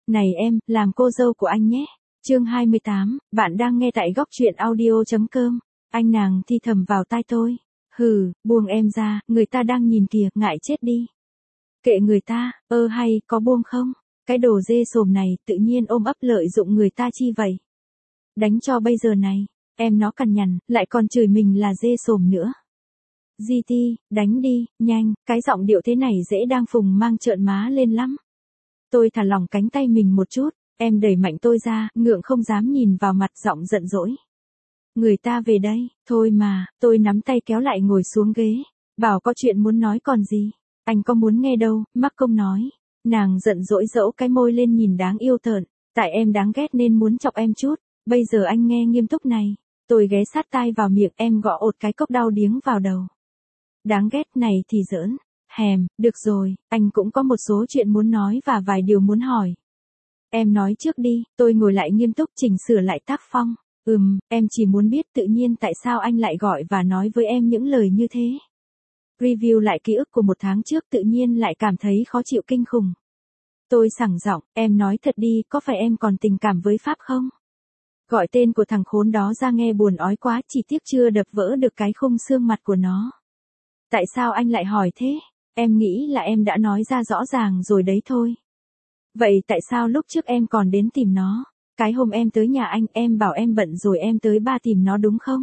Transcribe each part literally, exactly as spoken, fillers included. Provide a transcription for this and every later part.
Này em, làm cô dâu của anh nhé. Chương hai mươi tám, bạn đang nghe tại góc truyện audio chấm com. Anh nàng thì thầm vào tai tôi. Hừ, buông em ra, người ta đang nhìn kìa, ngại chết đi. Kệ người ta, ơ hay, có buông không? Cái đồ dê sồm này, tự nhiên ôm ấp lợi dụng người ta chi vậy? Đánh cho bây giờ này, em nó cằn nhằn, lại còn chửi mình là dê sồm nữa. giê tê, đánh đi, nhanh, cái giọng điệu thế này dễ đang phùng mang trợn má lên lắm. Tôi thả lỏng cánh tay mình một chút, em đẩy mạnh tôi ra, ngượng không dám nhìn vào mặt, giọng giận dỗi. Người ta về đây, thôi mà, tôi nắm tay kéo lại ngồi xuống ghế, bảo có chuyện muốn nói còn gì. Anh có muốn nghe đâu, mắc công nói. Nàng giận dỗi dẫu cái môi lên nhìn đáng yêu tợn, tại em đáng ghét nên muốn chọc em chút, bây giờ anh nghe nghiêm túc này. Tôi ghé sát tai vào miệng em gõ ột cái cốc đau điếng vào đầu. Đáng ghét này thì giỡn. Hèm, được rồi, anh cũng có một số chuyện muốn nói và vài điều muốn hỏi. Em nói trước đi, tôi ngồi lại nghiêm túc chỉnh sửa lại tác phong. Ừm, em chỉ muốn biết tự nhiên tại sao anh lại gọi và nói với em những lời như thế. Review lại ký ức của một tháng trước tự nhiên lại cảm thấy khó chịu kinh khủng. Tôi sảng giọng, em nói thật đi, có phải em còn tình cảm với Pháp không? Gọi tên của thằng khốn đó ra nghe buồn ói quá, chỉ tiếc chưa đập vỡ được cái khung xương mặt của nó. Tại sao anh lại hỏi thế? Em nghĩ là em đã nói ra rõ ràng rồi đấy thôi. Vậy tại sao lúc trước em còn đến tìm nó? Cái hôm em tới nhà anh, em bảo em bận rồi em tới ba tìm nó đúng không?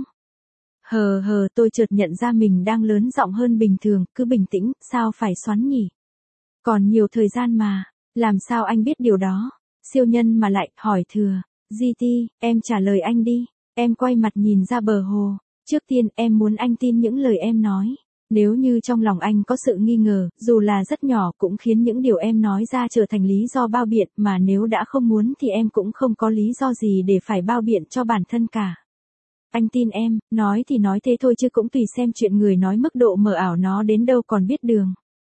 Hờ hờ, tôi chợt nhận ra mình đang lớn giọng hơn bình thường, cứ bình tĩnh, sao phải xoắn nhỉ? Còn nhiều thời gian mà, làm sao anh biết điều đó? Siêu nhân mà lại, hỏi thừa. giê tê, em trả lời anh đi. Em quay mặt nhìn ra bờ hồ. Trước tiên, em muốn anh tin những lời em nói. Nếu như trong lòng anh có sự nghi ngờ, dù là rất nhỏ cũng khiến những điều em nói ra trở thành lý do bao biện, mà nếu đã không muốn thì em cũng không có lý do gì để phải bao biện cho bản thân cả. Anh tin em, nói thì nói thế thôi chứ cũng tùy xem chuyện người nói mức độ mờ ảo nó đến đâu còn biết đường.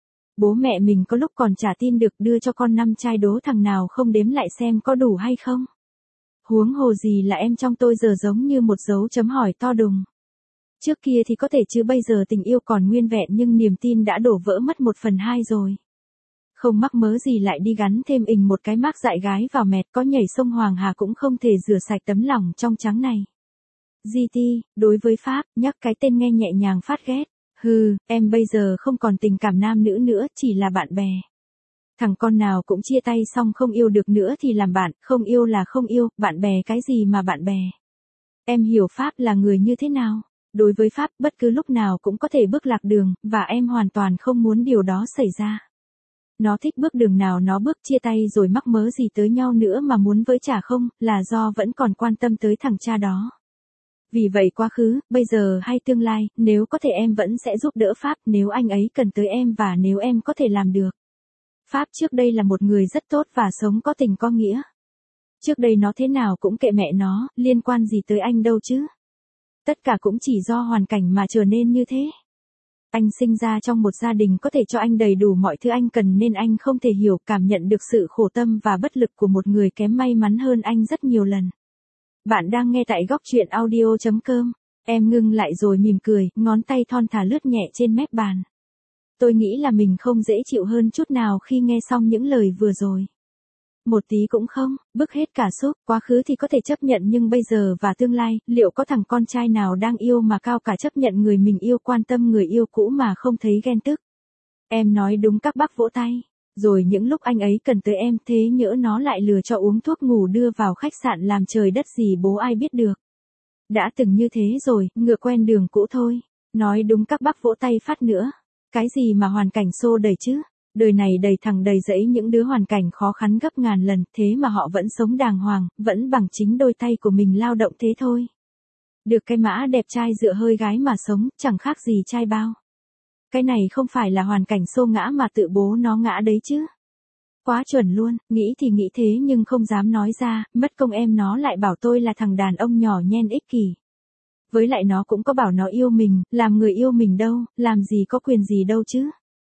Bố mẹ mình có lúc còn chả tin được đưa cho con năm chai đố thằng nào không đếm lại xem có đủ hay không. Huống hồ gì là em trong tôi giờ giống như một dấu chấm hỏi to đùng. Trước kia thì có thể chứ bây giờ tình yêu còn nguyên vẹn nhưng niềm tin đã đổ vỡ mất một phần hai rồi. Không mắc mớ gì lại đi gắn thêm ình một cái mác dại gái vào mẹt, có nhảy sông Hoàng Hà cũng không thể rửa sạch tấm lòng trong trắng này. giê tê, đối với Pháp, nhắc cái tên nghe nhẹ nhàng phát ghét. Hừ, em bây giờ không còn tình cảm nam nữ nữa, chỉ là bạn bè. Thằng con nào cũng chia tay xong không yêu được nữa thì làm bạn, không yêu là không yêu, bạn bè cái gì mà bạn bè. Em hiểu Pháp là người như thế nào? Đối với Pháp, bất cứ lúc nào cũng có thể bước lạc đường, và em hoàn toàn không muốn điều đó xảy ra. Nó thích bước đường nào nó bước, chia tay rồi mắc mớ gì tới nhau nữa mà muốn với chả không, là do vẫn còn quan tâm tới thằng cha đó. Vì vậy quá khứ, bây giờ hay tương lai, nếu có thể em vẫn sẽ giúp đỡ Pháp nếu anh ấy cần tới em và nếu em có thể làm được. Pháp trước đây là một người rất tốt và sống có tình có nghĩa. Trước đây nó thế nào cũng kệ mẹ nó, liên quan gì tới anh đâu chứ. Tất cả cũng chỉ do hoàn cảnh mà trở nên như thế. Anh sinh ra trong một gia đình có thể cho anh đầy đủ mọi thứ anh cần nên anh không thể hiểu, cảm nhận được sự khổ tâm và bất lực của một người kém may mắn hơn anh rất nhiều lần. Bạn đang nghe tại góc truyện audio chấm com. Em ngưng lại rồi mỉm cười, ngón tay thon thả lướt nhẹ trên mép bàn. Tôi nghĩ là mình không dễ chịu hơn chút nào khi nghe xong những lời vừa rồi. Một tí cũng không, bức hết cả xúc, quá khứ thì có thể chấp nhận nhưng bây giờ và tương lai, liệu có thằng con trai nào đang yêu mà cao cả chấp nhận người mình yêu, quan tâm người yêu cũ mà không thấy ghen tức? Em nói đúng, các bác vỗ tay. Rồi những lúc anh ấy cần tới em, thế nhỡ nó lại lừa cho uống thuốc ngủ đưa vào khách sạn làm trời đất gì bố ai biết được. Đã từng như thế rồi, ngựa quen đường cũ thôi. Nói đúng, các bác vỗ tay phát nữa. Cái gì mà hoàn cảnh xô đẩy chứ? Đời này đầy thằng đầy dẫy những đứa hoàn cảnh khó khăn gấp ngàn lần, thế mà họ vẫn sống đàng hoàng, vẫn bằng chính đôi tay của mình lao động thế thôi. Được cái mã đẹp trai dựa hơi gái mà sống, chẳng khác gì trai bao. Cái này không phải là hoàn cảnh xô ngã mà tự bố nó ngã đấy chứ. Quá chuẩn luôn, nghĩ thì nghĩ thế nhưng không dám nói ra, mất công em nó lại bảo tôi là thằng đàn ông nhỏ nhen ích kỷ. Với lại nó cũng có bảo nó yêu mình, làm người yêu mình đâu, làm gì có quyền gì đâu chứ.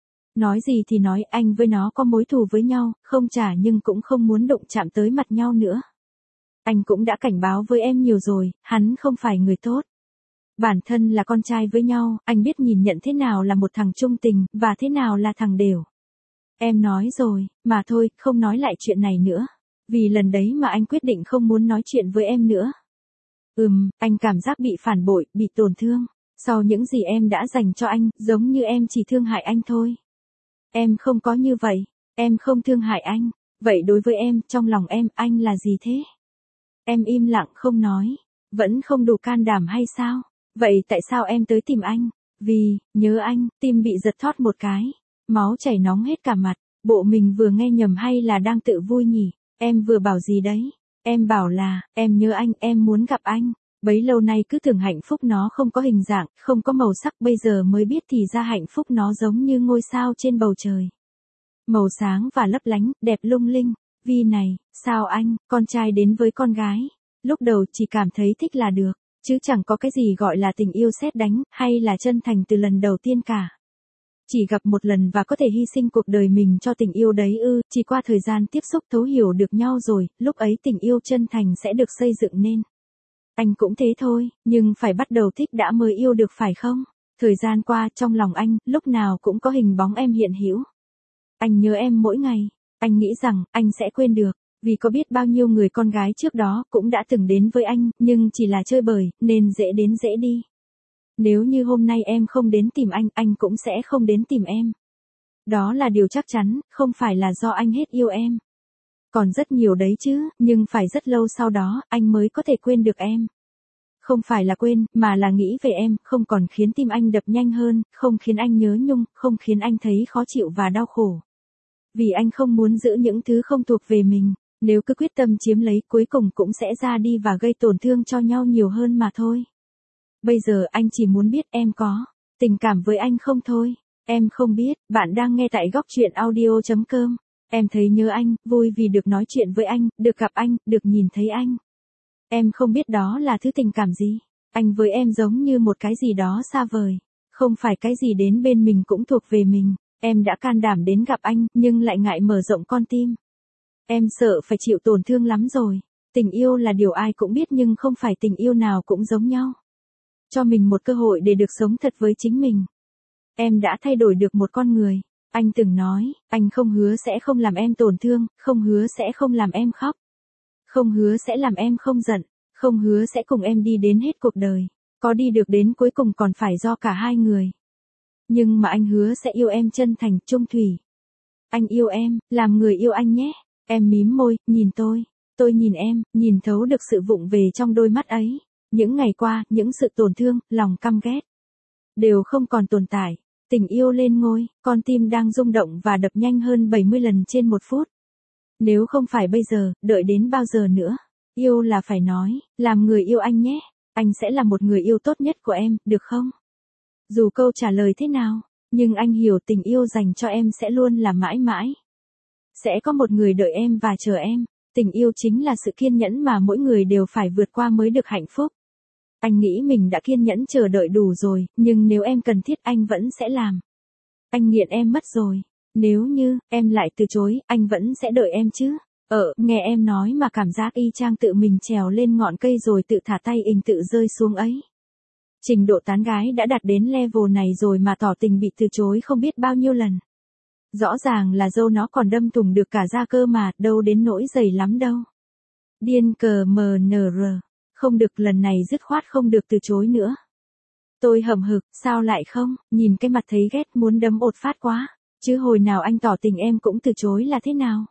Nói gì thì nói, anh với nó có mối thù với nhau, không trả nhưng cũng không muốn đụng chạm tới mặt nhau nữa. Anh cũng đã cảnh báo với em nhiều rồi, hắn không phải người tốt. Bản thân là con trai với nhau, anh biết nhìn nhận thế nào là một thằng trung tình, và thế nào là thằng đều. Em nói rồi, mà thôi, không nói lại chuyện này nữa. Vì lần đấy mà anh quyết định không muốn nói chuyện với em nữa. Ừm, anh cảm giác bị phản bội, bị tổn thương. Sau những gì em đã dành cho anh, giống như em chỉ thương hại anh thôi. Em không có như vậy, em không thương hại anh. Vậy đối với em, trong lòng em, anh là gì thế? Em im lặng không nói. Vẫn không đủ can đảm hay sao? Vậy tại sao em tới tìm anh? Vì, nhớ anh, tim bị giật thót một cái. Máu chảy nóng hết cả mặt. Bộ mình vừa nghe nhầm hay là đang tự vui nhỉ? Em vừa bảo gì đấy? Em bảo là, em nhớ anh, em muốn gặp anh. Bấy lâu nay cứ tưởng hạnh phúc nó không có hình dạng, không có màu sắc, bây giờ mới biết thì ra hạnh phúc nó giống như ngôi sao trên bầu trời. Màu sáng và lấp lánh, đẹp lung linh. Vi này, sao anh, con trai đến với con gái? Lúc đầu chỉ cảm thấy thích là được, chứ chẳng có cái gì gọi là tình yêu sét đánh, hay là chân thành từ lần đầu tiên cả. Chỉ gặp một lần và có thể hy sinh cuộc đời mình cho tình yêu đấy ư, chỉ qua thời gian tiếp xúc thấu hiểu được nhau rồi, lúc ấy tình yêu chân thành sẽ được xây dựng nên. Anh cũng thế thôi, nhưng phải bắt đầu thích đã mới yêu được phải không? Thời gian qua trong lòng anh, lúc nào cũng có hình bóng em hiện hữu. Anh nhớ em mỗi ngày, anh nghĩ rằng anh sẽ quên được, vì có biết bao nhiêu người con gái trước đó cũng đã từng đến với anh, nhưng chỉ là chơi bời, nên dễ đến dễ đi. Nếu như hôm nay em không đến tìm anh, anh cũng sẽ không đến tìm em. Đó là điều chắc chắn, không phải là do anh hết yêu em. Còn rất nhiều đấy chứ, nhưng phải rất lâu sau đó, anh mới có thể quên được em. Không phải là quên, mà là nghĩ về em, không còn khiến tim anh đập nhanh hơn, không khiến anh nhớ nhung, không khiến anh thấy khó chịu và đau khổ. Vì anh không muốn giữ những thứ không thuộc về mình, nếu cứ quyết tâm chiếm lấy cuối cùng cũng sẽ ra đi và gây tổn thương cho nhau nhiều hơn mà thôi. Bây giờ anh chỉ muốn biết em có tình cảm với anh không thôi. Em không biết, bạn đang nghe tại góc truyện audio chấm com. Em thấy nhớ anh, vui vì được nói chuyện với anh, được gặp anh, được nhìn thấy anh. Em không biết đó là thứ tình cảm gì. Anh với em giống như một cái gì đó xa vời. Không phải cái gì đến bên mình cũng thuộc về mình. Em đã can đảm đến gặp anh, nhưng lại ngại mở rộng con tim. Em sợ phải chịu tổn thương lắm rồi. Tình yêu là điều ai cũng biết nhưng không phải tình yêu nào cũng giống nhau. Cho mình một cơ hội để được sống thật với chính mình. Em đã thay đổi được một con người. Anh từng nói, anh không hứa sẽ không làm em tổn thương, không hứa sẽ không làm em khóc. Không hứa sẽ làm em không giận, không hứa sẽ cùng em đi đến hết cuộc đời. Có đi được đến cuối cùng còn phải do cả hai người. Nhưng mà anh hứa sẽ yêu em chân thành, trung thủy. Anh yêu em, làm người yêu anh nhé. Em mím môi, nhìn tôi. Tôi nhìn em, nhìn thấu được sự vụng về trong đôi mắt ấy. Những ngày qua, những sự tổn thương, lòng căm ghét đều không còn tồn tại. Tình yêu lên ngôi, con tim đang rung động và đập nhanh hơn bảy mươi lần trên một phút. Nếu không phải bây giờ, đợi đến bao giờ nữa? Yêu là phải nói, làm người yêu anh nhé. Anh sẽ là một người yêu tốt nhất của em, được không? Dù câu trả lời thế nào, nhưng anh hiểu tình yêu dành cho em sẽ luôn là mãi mãi. Sẽ có một người đợi em và chờ em. Tình yêu chính là sự kiên nhẫn mà mỗi người đều phải vượt qua mới được hạnh phúc. Anh nghĩ mình đã kiên nhẫn chờ đợi đủ rồi, nhưng nếu em cần thiết anh vẫn sẽ làm. Anh nghiện em mất rồi. Nếu như, em lại từ chối, anh vẫn sẽ đợi em chứ. Ờ, nghe em nói mà cảm giác y chang tự mình trèo lên ngọn cây rồi tự thả tay ình tự rơi xuống ấy. Trình độ tán gái đã đạt đến level này rồi mà tỏ tình bị từ chối không biết bao nhiêu lần. Rõ ràng là dâu nó còn đâm thủng được cả da cơ mà, đâu đến nỗi dày lắm đâu. Điên cờ mờ nờ rờ. Không được, lần này dứt khoát không được từ chối nữa. Tôi hậm hực, sao lại không, nhìn cái mặt thấy ghét muốn đấm ột phát quá. Chứ hồi nào anh tỏ tình em cũng từ chối là thế nào?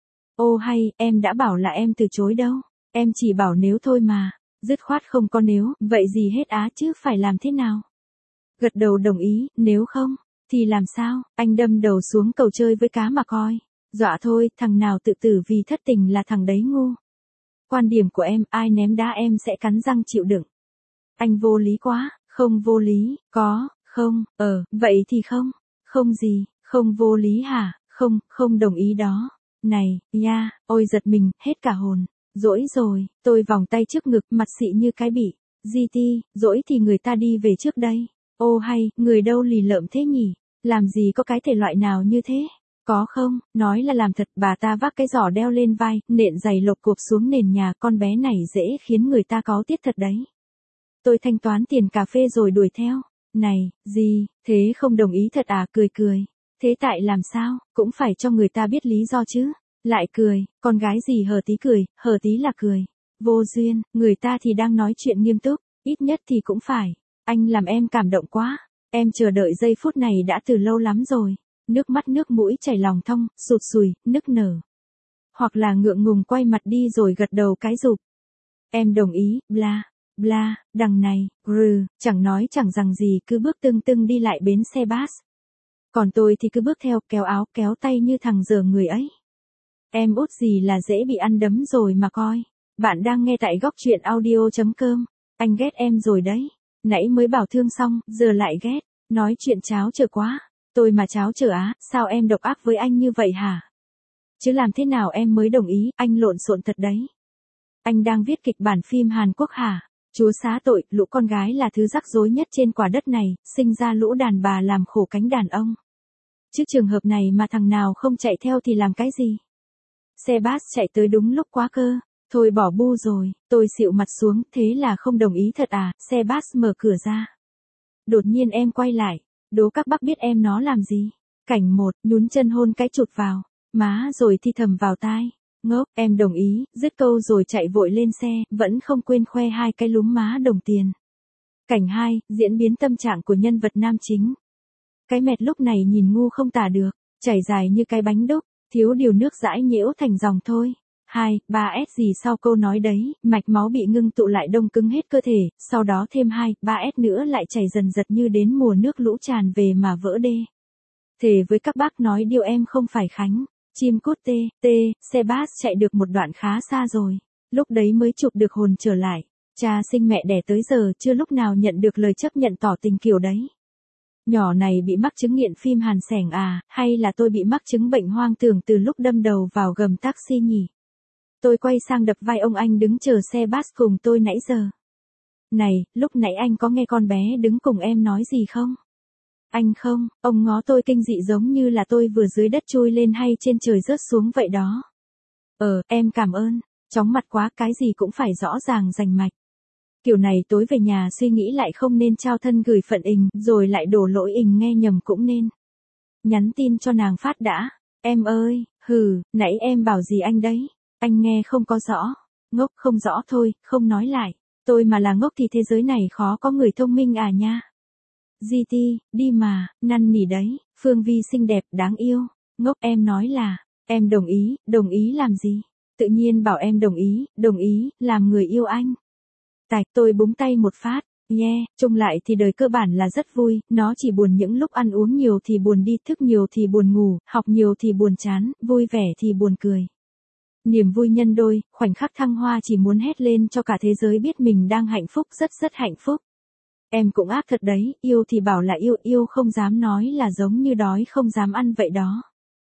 Ô hay, em đã bảo là em từ chối đâu. Em chỉ bảo nếu thôi mà. Dứt khoát không có nếu, vậy gì hết á chứ phải làm thế nào? Gật đầu đồng ý, nếu không, thì làm sao? Anh đâm đầu xuống cầu chơi với cá mà coi. Dọa thôi, thằng nào tự tử vì thất tình là thằng đấy ngu. Quan điểm của em, ai ném đá em sẽ cắn răng chịu đựng. Anh vô lý quá, không vô lý, có, không, ờ, vậy thì không, không gì, không vô lý hả, không, không đồng ý đó. Này, ya, ôi giật mình, hết cả hồn. Dỗi rồi, tôi vòng tay trước ngực, mặt xị như cái bị. giê tê, dỗi thì người ta đi về trước đây. Ô hay, người đâu lì lợm thế nhỉ? Làm gì có cái thể loại nào như thế? Có không, nói là làm thật, bà ta vác cái giỏ đeo lên vai, nện giày lộp cộp xuống nền nhà, con bé này dễ khiến người ta cáu tiết thật đấy. Tôi thanh toán tiền cà phê rồi đuổi theo. Này, gì, thế không đồng ý thật à, cười cười. Thế tại làm sao, cũng phải cho người ta biết lý do chứ. Lại cười, con gái gì hờ tí cười, hờ tí là cười. Vô duyên, người ta thì đang nói chuyện nghiêm túc, ít nhất thì cũng phải. Anh làm em cảm động quá. Em chờ đợi giây phút này đã từ lâu lắm rồi. Nước mắt nước mũi chảy lòng thong, sụt sùi, nức nở. Hoặc là ngượng ngùng quay mặt đi rồi gật đầu cái rụp. Em đồng ý, bla, bla, đằng này, rừ, chẳng nói chẳng rằng gì cứ bước tưng tưng đi lại bến xe bus. Còn tôi thì cứ bước theo kéo áo kéo tay như thằng dở người ấy. Em út gì là dễ bị ăn đấm rồi mà coi. Bạn đang nghe tại góc truyện audio.com. Anh ghét em rồi đấy. Nãy mới bảo thương xong, giờ lại ghét. Nói chuyện cháo trở quá. Tôi mà cháo trở á, sao em độc ác với anh như vậy hả? Chứ làm thế nào em mới đồng ý, anh lộn xộn thật đấy. Anh đang viết kịch bản phim Hàn Quốc hả? Chúa xá tội, lũ con gái là thứ rắc rối nhất trên quả đất này, sinh ra lũ đàn bà làm khổ cánh đàn ông. Chứ trường hợp này mà thằng nào không chạy theo thì làm cái gì? Xe bus chạy tới đúng lúc quá cơ. Thôi bỏ bu rồi, tôi xịu mặt xuống, thế là không đồng ý thật à, xe bus mở cửa ra. Đột nhiên em quay lại, đố các bác biết em nó làm gì. Cảnh một, nhún chân hôn cái chụt vào, má rồi thi thầm vào tai. Ngốc, em đồng ý, dứt câu rồi chạy vội lên xe, vẫn không quên khoe hai cái lúm má đồng tiền. Cảnh hai, diễn biến tâm trạng của nhân vật nam chính. Cái mệt lúc này nhìn ngu không tả được, chảy dài như cái bánh đúc, thiếu điều nước dãi nhễu thành dòng thôi. hai, ba S gì sau câu nói đấy, mạch máu bị ngưng tụ lại đông cứng hết cơ thể, sau đó thêm hai, ba S nữa lại chảy dần dật như đến mùa nước lũ tràn về mà vỡ đê. Thề với các bác nói điều em không phải Khánh. Chim cút tê, tê, xe bus chạy được một đoạn khá xa rồi. Lúc đấy mới chụp được hồn trở lại. Cha sinh mẹ đẻ tới giờ chưa lúc nào nhận được lời chấp nhận tỏ tình kiểu đấy. Nhỏ này bị mắc chứng nghiện phim Hàn sẻng à, hay là tôi bị mắc chứng bệnh hoang tưởng từ lúc đâm đầu vào gầm taxi nhỉ? Tôi quay sang đập vai ông anh đứng chờ xe bus cùng tôi nãy giờ. Này, lúc nãy anh có nghe con bé đứng cùng em nói gì không? Anh không, ông ngó tôi kinh dị giống như là tôi vừa dưới đất chui lên hay trên trời rớt xuống vậy đó. Ờ, em cảm ơn, chóng mặt quá cái gì cũng phải rõ ràng rành mạch. Kiểu này tối về nhà suy nghĩ lại không nên trao thân gửi phận ình, rồi lại đổ lỗi ình nghe nhầm cũng nên. Nhắn tin cho nàng phát đã, em ơi, hừ, nãy em bảo gì anh đấy, anh nghe không có rõ, ngốc không rõ thôi, không nói lại, tôi mà là ngốc thì thế giới này khó có người thông minh à nha. giê tê, đi mà, năn nỉ đấy, Phương Vi xinh đẹp, đáng yêu, ngốc em nói là, em đồng ý, đồng ý làm gì? Tự nhiên bảo em đồng ý, đồng ý, làm người yêu anh. Tạch tôi búng tay một phát, yeah, chung lại thì đời cơ bản là rất vui, nó chỉ buồn những lúc ăn uống nhiều thì buồn đi, thức nhiều thì buồn ngủ, học nhiều thì buồn chán, vui vẻ thì buồn cười. Niềm vui nhân đôi, khoảnh khắc thăng hoa chỉ muốn hét lên cho cả thế giới biết mình đang hạnh phúc, rất rất hạnh phúc. Em cũng ác thật đấy, yêu thì bảo là yêu, yêu không dám nói là giống như đói không dám ăn vậy đó.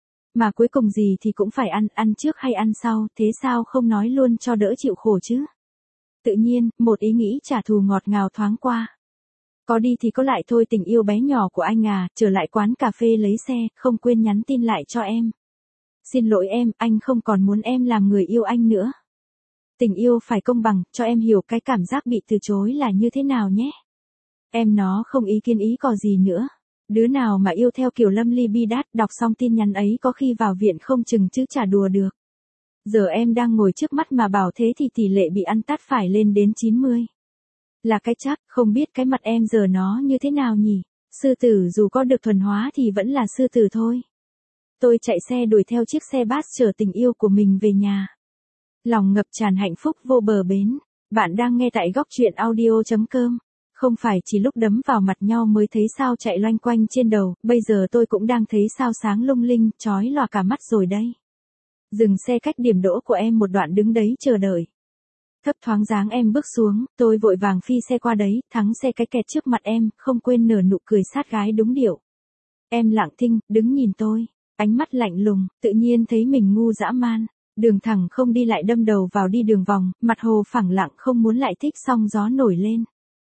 Mà cuối cùng gì thì cũng phải ăn, ăn trước hay ăn sau, thế sao không nói luôn cho đỡ chịu khổ chứ? Tự nhiên, một ý nghĩ trả thù ngọt ngào thoáng qua. Có đi thì có lại thôi tình yêu bé nhỏ của anh à, trở lại quán cà phê lấy xe, không quên nhắn tin lại cho em. Xin lỗi em, anh không còn muốn em làm người yêu anh nữa. Tình yêu phải công bằng, cho em hiểu cái cảm giác bị từ chối là như thế nào nhé. Em nó không ý kiến ý cò gì nữa. Đứa nào mà yêu theo kiểu lâm ly bi đát, đọc xong tin nhắn ấy có khi vào viện không chừng chứ chả đùa được. Giờ em đang ngồi trước mắt mà bảo thế thì tỷ lệ bị ăn tát phải lên đến chín mươi. Là cái chắc, không biết cái mặt em giờ nó như thế nào nhỉ? Sư tử dù có được thuần hóa thì vẫn là sư tử thôi. Tôi chạy xe đuổi theo chiếc xe bus chở tình yêu của mình về nhà. Lòng ngập tràn hạnh phúc vô bờ bến. Bạn đang nghe tại góc truyện audio.com. Không phải chỉ lúc đấm vào mặt nhau mới thấy sao chạy loanh quanh trên đầu, bây giờ tôi cũng đang thấy sao sáng lung linh, chói lòa cả mắt rồi đây. Dừng xe cách điểm đỗ của em một đoạn đứng đấy chờ đợi. Thấp thoáng dáng em bước xuống, tôi vội vàng phi xe qua đấy, thắng xe cái kẹt trước mặt em, không quên nở nụ cười sát gái đúng điệu. Em lặng thinh, đứng nhìn tôi, ánh mắt lạnh lùng, tự nhiên thấy mình ngu dã man. Đường thẳng không đi lại đâm đầu vào đi đường vòng, mặt hồ phẳng lặng không muốn lại thích sóng gió nổi lên.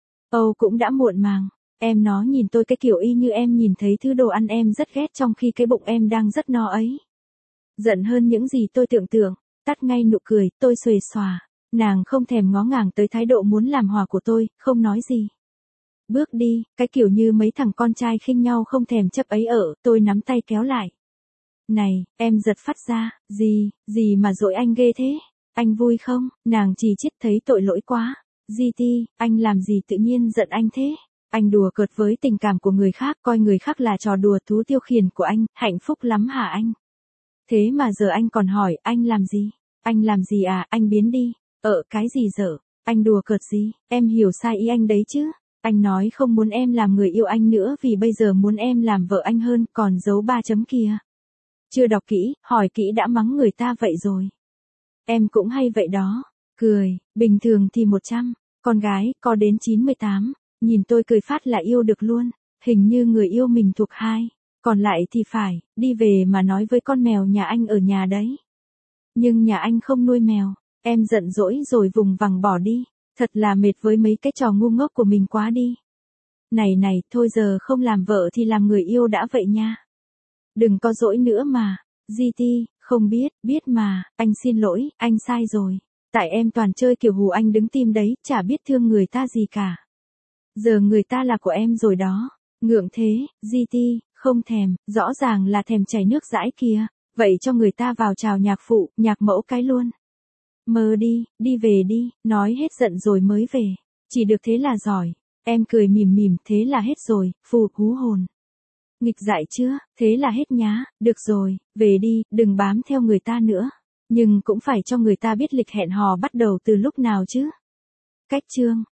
Âu cũng đã muộn màng, em nó nhìn tôi cái kiểu y như em nhìn thấy thứ đồ ăn em rất ghét trong khi cái bụng em đang rất no ấy. Giận hơn những gì tôi tưởng tượng, tắt ngay nụ cười, tôi xuề xòa, nàng không thèm ngó ngàng tới thái độ muốn làm hòa của tôi, không nói gì. Bước đi, cái kiểu như mấy thằng con trai khinh nhau không thèm chấp ấy ở, tôi nắm tay kéo lại. Này, em giật phát ra, gì, gì mà dỗi anh ghê thế? Anh vui không? Nàng chỉ chít thấy tội lỗi quá. gi tê, anh làm gì tự nhiên giận anh thế? Anh đùa cợt với tình cảm của người khác, coi người khác là trò đùa thú tiêu khiển của anh, hạnh phúc lắm hả anh? Thế mà giờ anh còn hỏi, anh làm gì? Anh làm gì à, anh biến đi. Ờ, cái gì dở? Anh đùa cợt gì? Em hiểu sai ý anh đấy chứ? Anh nói không muốn em làm người yêu anh nữa vì bây giờ muốn em làm vợ anh hơn, còn dấu ba chấm kìa. Chưa đọc kỹ, hỏi kỹ đã mắng người ta vậy rồi. Em cũng hay vậy đó. Cười, bình thường thì một trăm, con gái, có đến chín mươi tám. Nhìn tôi cười phát là yêu được luôn. Hình như người yêu mình thuộc hai. Còn lại thì phải, đi về mà nói với con mèo nhà anh ở nhà đấy. Nhưng nhà anh không nuôi mèo. Em giận dỗi rồi vùng vằng bỏ đi. Thật là mệt với mấy cái trò ngu ngốc của mình quá đi. Này này, thôi giờ không làm vợ thì làm người yêu đã vậy nha. Đừng có dỗi nữa mà. gi tê, không biết, biết mà, anh xin lỗi, anh sai rồi. Tại em toàn chơi kiểu hù anh đứng tim đấy, chả biết thương người ta gì cả. Giờ người ta là của em rồi đó. Ngượng thế, gi tê, không thèm, rõ ràng là thèm chảy nước dãi kìa. Vậy cho người ta vào chào nhạc phụ, nhạc mẫu cái luôn. Mơ đi, đi về đi, nói hết giận rồi mới về. Chỉ được thế là giỏi. Em cười mỉm mỉm, thế là hết rồi, phù hú hồn. Nghịch dại chưa, thế là hết nhá, được rồi, về đi, đừng bám theo người ta nữa. Nhưng cũng phải cho người ta biết lịch hẹn hò bắt đầu từ lúc nào chứ. Cách chương